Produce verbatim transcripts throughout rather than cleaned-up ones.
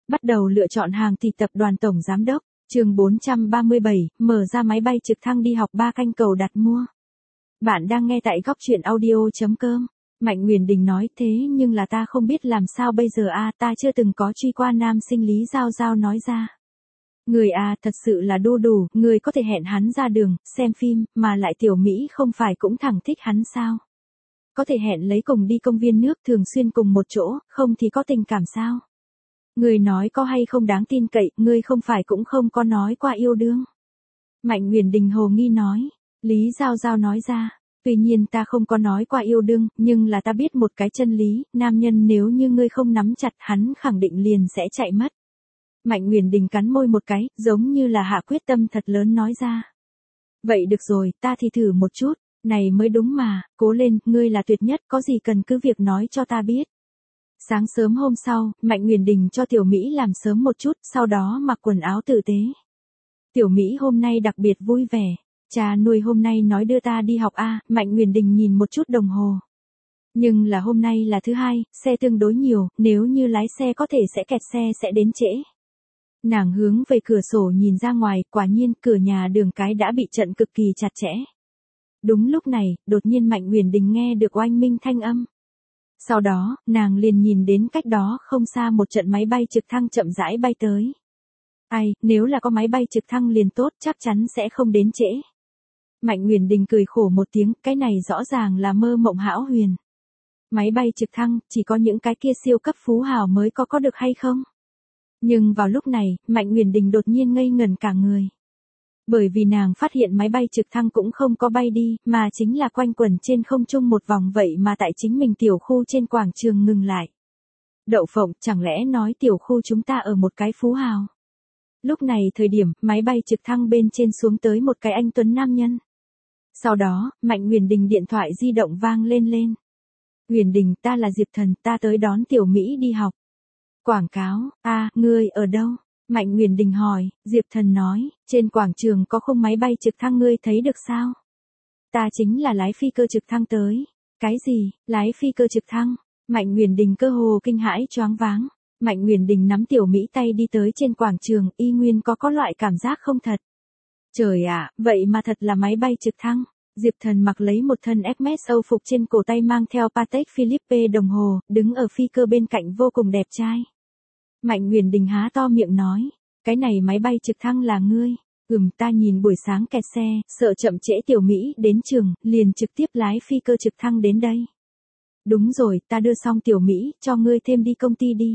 Bắt đầu lựa chọn hàng thì tập đoàn tổng giám đốc, chương bốn trăm ba mươi bảy, mở ra máy bay trực thăng đi học ba canh cầu đặt mua. Bạn đang nghe tại góc truyện audio.com. Mạnh Nguyền Đình nói thế nhưng là ta không biết làm sao bây giờ a, ta chưa từng có truy qua nam sinh Lý Giao Giao nói ra. Người à thật sự là đu đủ, người có thể hẹn hắn ra đường, xem phim, mà lại tiểu Mỹ không phải cũng thẳng thích hắn sao? Có thể hẹn lấy cùng đi công viên nước thường xuyên cùng một chỗ, không thì có tình cảm sao? Người nói có hay không đáng tin cậy, người không phải cũng không có nói qua yêu đương. Mạnh Nguyền Đình hồ nghi nói, Lý Giao Giao nói ra, tuy nhiên ta không có nói qua yêu đương, nhưng là ta biết một cái chân lý, nam nhân nếu như ngươi không nắm chặt hắn khẳng định liền sẽ chạy mất. Mạnh Nguyền Đình cắn môi một cái, giống như là hạ quyết tâm thật lớn nói ra. Vậy được rồi, ta thì thử một chút, này mới đúng mà, cố lên, ngươi là tuyệt nhất, có gì cần cứ việc nói cho ta biết. Sáng sớm hôm sau, Mạnh Nguyền Đình cho Tiểu Mỹ làm sớm một chút, sau đó mặc quần áo tử tế. Tiểu Mỹ hôm nay đặc biệt vui vẻ, cha nuôi hôm nay nói đưa ta đi học a. Mạnh Nguyền Đình nhìn một chút đồng hồ. Nhưng là hôm nay là thứ hai, xe tương đối nhiều, nếu như lái xe có thể sẽ kẹt xe sẽ đến trễ. Nàng hướng về cửa sổ nhìn ra ngoài, quả nhiên cửa nhà đường cái đã bị chặn cực kỳ chặt chẽ. Đúng lúc này, đột nhiên Mạnh Nguyền Đình nghe được oanh minh thanh âm. Sau đó, nàng liền nhìn đến cách đó không xa một trận máy bay trực thăng chậm rãi bay tới. Ai, nếu là có máy bay trực thăng liền tốt, chắc chắn sẽ không đến trễ. Mạnh Nguyền Đình cười khổ một tiếng, cái này rõ ràng là mơ mộng hão huyền. Máy bay trực thăng, chỉ có những cái kia siêu cấp phú hào mới có có được hay không? Nhưng vào lúc này, Mạnh Nguyền Đình đột nhiên ngây ngẩn cả người. Bởi vì nàng phát hiện máy bay trực thăng cũng không có bay đi, mà chính là quanh quẩn trên không trung một vòng vậy mà tại chính mình tiểu khu trên quảng trường ngừng lại. Đậu phộng, chẳng lẽ nói tiểu khu chúng ta ở một cái phú hào? Lúc này thời điểm, máy bay trực thăng bên trên xuống tới một cái anh tuấn nam nhân. Sau đó, Mạnh Nguyền Đình điện thoại di động vang lên lên. Nguyền Đình, ta là Diệp Thần, ta tới đón Tiểu Mỹ đi học. Quảng cáo, a, à, ngươi ở đâu? Mạnh Nguyền Đình hỏi, Diệp Thần nói, trên quảng trường có không máy bay trực thăng ngươi thấy được sao? Ta chính là lái phi cơ trực thăng tới. Cái gì, lái phi cơ trực thăng? Mạnh Nguyền Đình cơ hồ kinh hãi choáng váng. Mạnh Nguyền Đình nắm Tiểu Mỹ tay đi tới trên quảng trường, y nguyên có có loại cảm giác không thật. Trời ạ, vậy mà thật là máy bay trực thăng. Diệp Thần mặc lấy một thân Hermes Âu phục trên cổ tay mang theo Patek Philippe đồng hồ, đứng ở phi cơ bên cạnh vô cùng đẹp trai. Mạnh Nguyền Đình há to miệng nói, cái này máy bay trực thăng là ngươi. Ừm, ta nhìn buổi sáng kẹt xe, sợ chậm trễ Tiểu Mỹ đến trường, liền trực tiếp lái phi cơ trực thăng đến đây. Đúng rồi, ta đưa xong Tiểu Mỹ, cho ngươi thêm đi công ty đi.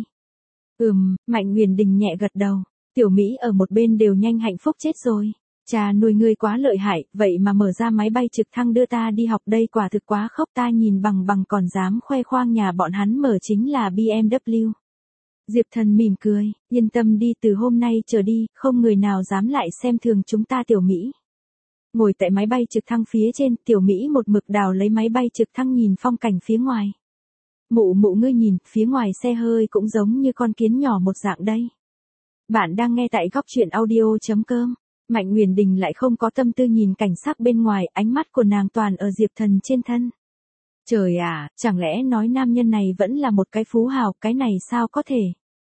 Ừm, Mạnh Nguyền Đình nhẹ gật đầu, Tiểu Mỹ ở một bên đều nhanh hạnh phúc chết rồi. Cha nuôi ngươi quá lợi hại, vậy mà mở ra máy bay trực thăng đưa ta đi học đây quả thực quá khốc, ta nhìn bằng bằng còn dám khoe khoang nhà bọn hắn mở chính là bê em vê. Diệp Thần mỉm cười, yên tâm đi, từ hôm nay trở đi, không người nào dám lại xem thường chúng ta Tiểu Mỹ. Ngồi tại máy bay trực thăng phía trên, Tiểu Mỹ một mực đào lấy máy bay trực thăng nhìn phong cảnh phía ngoài. Mụ mụ ngươi nhìn, phía ngoài xe hơi cũng giống như con kiến nhỏ một dạng đây. Bạn đang nghe tại góc truyện audio.com. Mạnh Nguyền Đình lại không có tâm tư nhìn cảnh sắc bên ngoài, ánh mắt của nàng toàn ở Diệp Thần trên thân. Trời ạ, chẳng lẽ nói nam nhân này vẫn là một cái phú hào, cái này sao có thể?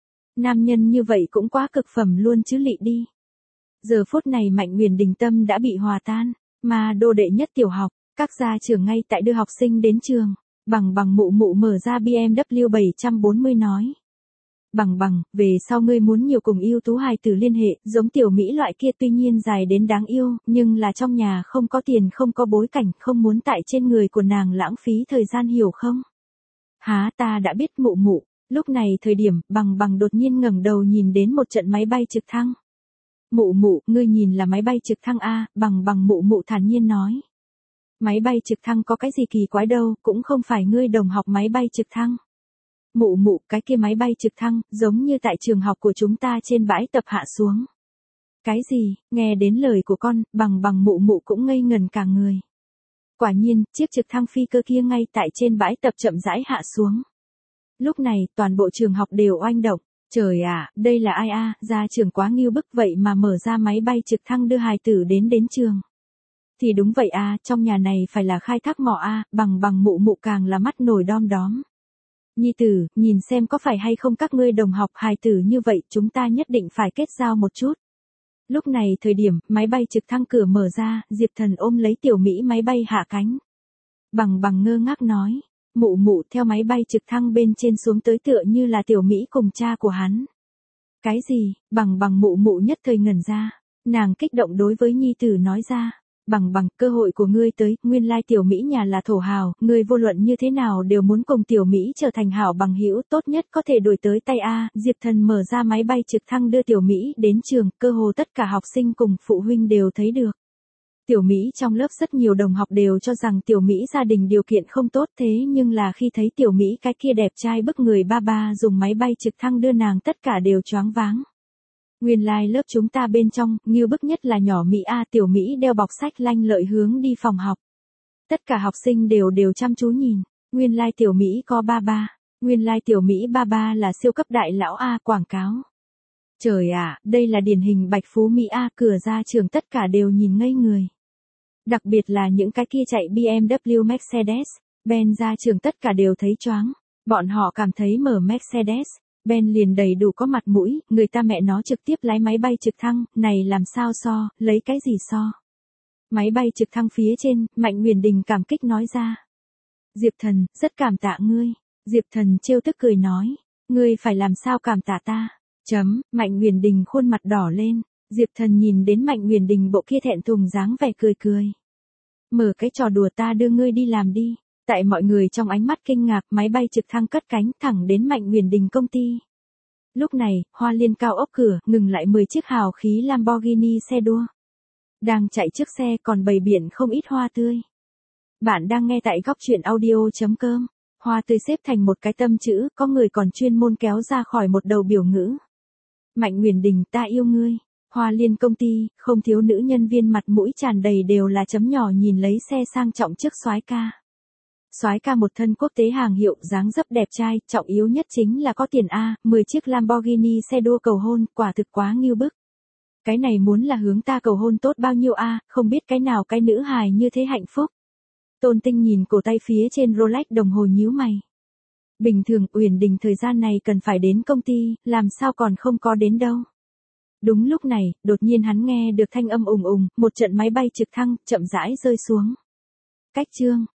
Nam nhân như vậy cũng quá cực phẩm luôn chứ lị đi. Giờ phút này Mạnh Nguyền Đình tâm đã bị hòa tan, mà đô đệ nhất tiểu học, các gia trưởng ngay tại đưa học sinh đến trường. Bằng bằng mụ mụ mở ra bê em vê bảy bốn mươi nói. Bằng bằng, về sau ngươi muốn nhiều cùng yêu tú hài tử liên hệ, giống Tiểu Mỹ loại kia tuy nhiên dài đến đáng yêu, nhưng là trong nhà không có tiền không có bối cảnh, không muốn tại trên người của nàng lãng phí thời gian hiểu không? Há, ta đã biết mụ mụ. Lúc này thời điểm, bằng bằng đột nhiên ngẩng đầu nhìn đến một trận máy bay trực thăng. Mụ mụ, ngươi nhìn là máy bay trực thăng a, bằng bằng mụ mụ thản nhiên nói. Máy bay trực thăng có cái gì kỳ quái đâu, cũng không phải ngươi đồng học máy bay trực thăng. Mụ mụ, cái kia máy bay trực thăng, giống như tại trường học của chúng ta trên bãi tập hạ xuống. Cái gì, nghe đến lời của con, bằng bằng mụ mụ cũng ngây ngần cả người. Quả nhiên, chiếc trực thăng phi cơ kia ngay tại trên bãi tập chậm rãi hạ xuống. Lúc này, toàn bộ trường học đều oanh động. Trời ạ, đây là ai a, gia trưởng quá nghiêu bức vậy mà mở ra máy bay trực thăng đưa hài tử đến đến trường. Thì đúng vậy a, trong nhà này phải là khai thác mỏ a, bằng bằng mụ mụ càng là mắt nổi đom đóm. Nhi tử, nhìn xem có phải hay không các ngươi đồng học hài tử như vậy, chúng ta nhất định phải kết giao một chút. Lúc này thời điểm, máy bay trực thăng cửa mở ra, Diệp Thần ôm lấy Tiểu Mỹ máy bay hạ cánh. Bằng bằng ngơ ngác nói, mụ mụ theo máy bay trực thăng bên trên xuống tới tựa như là Tiểu Mỹ cùng cha của hắn. Cái gì, bằng bằng mụ mụ nhất thời ngẩn ra, nàng kích động đối với nhi tử nói ra. Bằng bằng, cơ hội của ngươi tới, nguyên lai Tiểu Mỹ nhà là thổ hào, ngươi vô luận như thế nào đều muốn cùng Tiểu Mỹ trở thành hảo bằng hữu, tốt nhất có thể đuổi tới tay A. Diệp Thần mở ra máy bay trực thăng đưa Tiểu Mỹ đến trường, cơ hồ tất cả học sinh cùng phụ huynh đều thấy được. Tiểu Mỹ trong lớp rất nhiều đồng học đều cho rằng Tiểu Mỹ gia đình điều kiện không tốt, thế nhưng là khi thấy Tiểu Mỹ cái kia đẹp trai bức người ba ba dùng máy bay trực thăng đưa nàng, tất cả đều choáng váng. Nguyên lai like lớp chúng ta bên trong, như bức nhất là nhỏ Mỹ A. Tiểu Mỹ đeo bọc sách lanh lợi hướng đi phòng học. Tất cả học sinh đều đều chăm chú nhìn. Nguyên lai like Tiểu Mỹ có ba ba. Nguyên lai like Tiểu Mỹ ba ba là siêu cấp đại lão A quảng cáo. Trời ạ, đây là điển hình bạch phú Mỹ A. Cửa ra trường tất cả đều nhìn ngây người. Đặc biệt là những cái kia chạy bê em vê Mercedes, Benz ra trường tất cả đều thấy choáng. Bọn họ cảm thấy mở Mercedes, Ben liền đầy đủ có mặt mũi, người ta mẹ nó trực tiếp lái máy bay trực thăng, này làm sao so, lấy cái gì so. Máy bay trực thăng phía trên, Mạnh Nguyền Đình cảm kích nói ra. Diệp Thần, rất cảm tạ ngươi. Diệp Thần trêu tức cười nói, ngươi phải làm sao cảm tạ ta. Chấm, Mạnh Nguyền Đình khuôn mặt đỏ lên, Diệp Thần nhìn đến Mạnh Nguyền Đình bộ kia thẹn thùng dáng vẻ cười cười. Mở cái trò đùa ta đưa ngươi đi làm đi. Tại mọi người trong ánh mắt kinh ngạc, máy bay trực thăng cất cánh thẳng đến Mạnh Nguyền Đình công ty. Lúc này, Hoa Liên cao ốc cửa, ngừng lại mười chiếc hào khí Lamborghini xe đua. Đang chạy trước xe còn bày biện không ít hoa tươi. Bạn đang nghe tại góc truyện audio chấm com. Hoa tươi xếp thành một cái tâm chữ, có người còn chuyên môn kéo ra khỏi một đầu biểu ngữ. Mạnh Nguyền Đình, ta yêu ngươi. Hoa Liên công ty, không thiếu nữ nhân viên mặt mũi tràn đầy đều là chấm nhỏ nhìn lấy xe sang trọng trước soái ca. Soái ca một thân quốc tế hàng hiệu, dáng dấp đẹp trai, trọng yếu nhất chính là có tiền A. mười chiếc Lamborghini xe đua cầu hôn, quả thực quá ngưu bức. Cái này muốn là hướng ta cầu hôn tốt bao nhiêu A, không biết cái nào cái nữ hài như thế hạnh phúc. Tôn Tinh nhìn cổ tay phía trên Rolex đồng hồ nhíu mày. Bình thường Uyển Đình thời gian này cần phải đến công ty, làm sao còn không có đến đâu. Đúng lúc này, đột nhiên hắn nghe được thanh âm ùng ùng, một trận máy bay trực thăng chậm rãi rơi xuống. Cách chương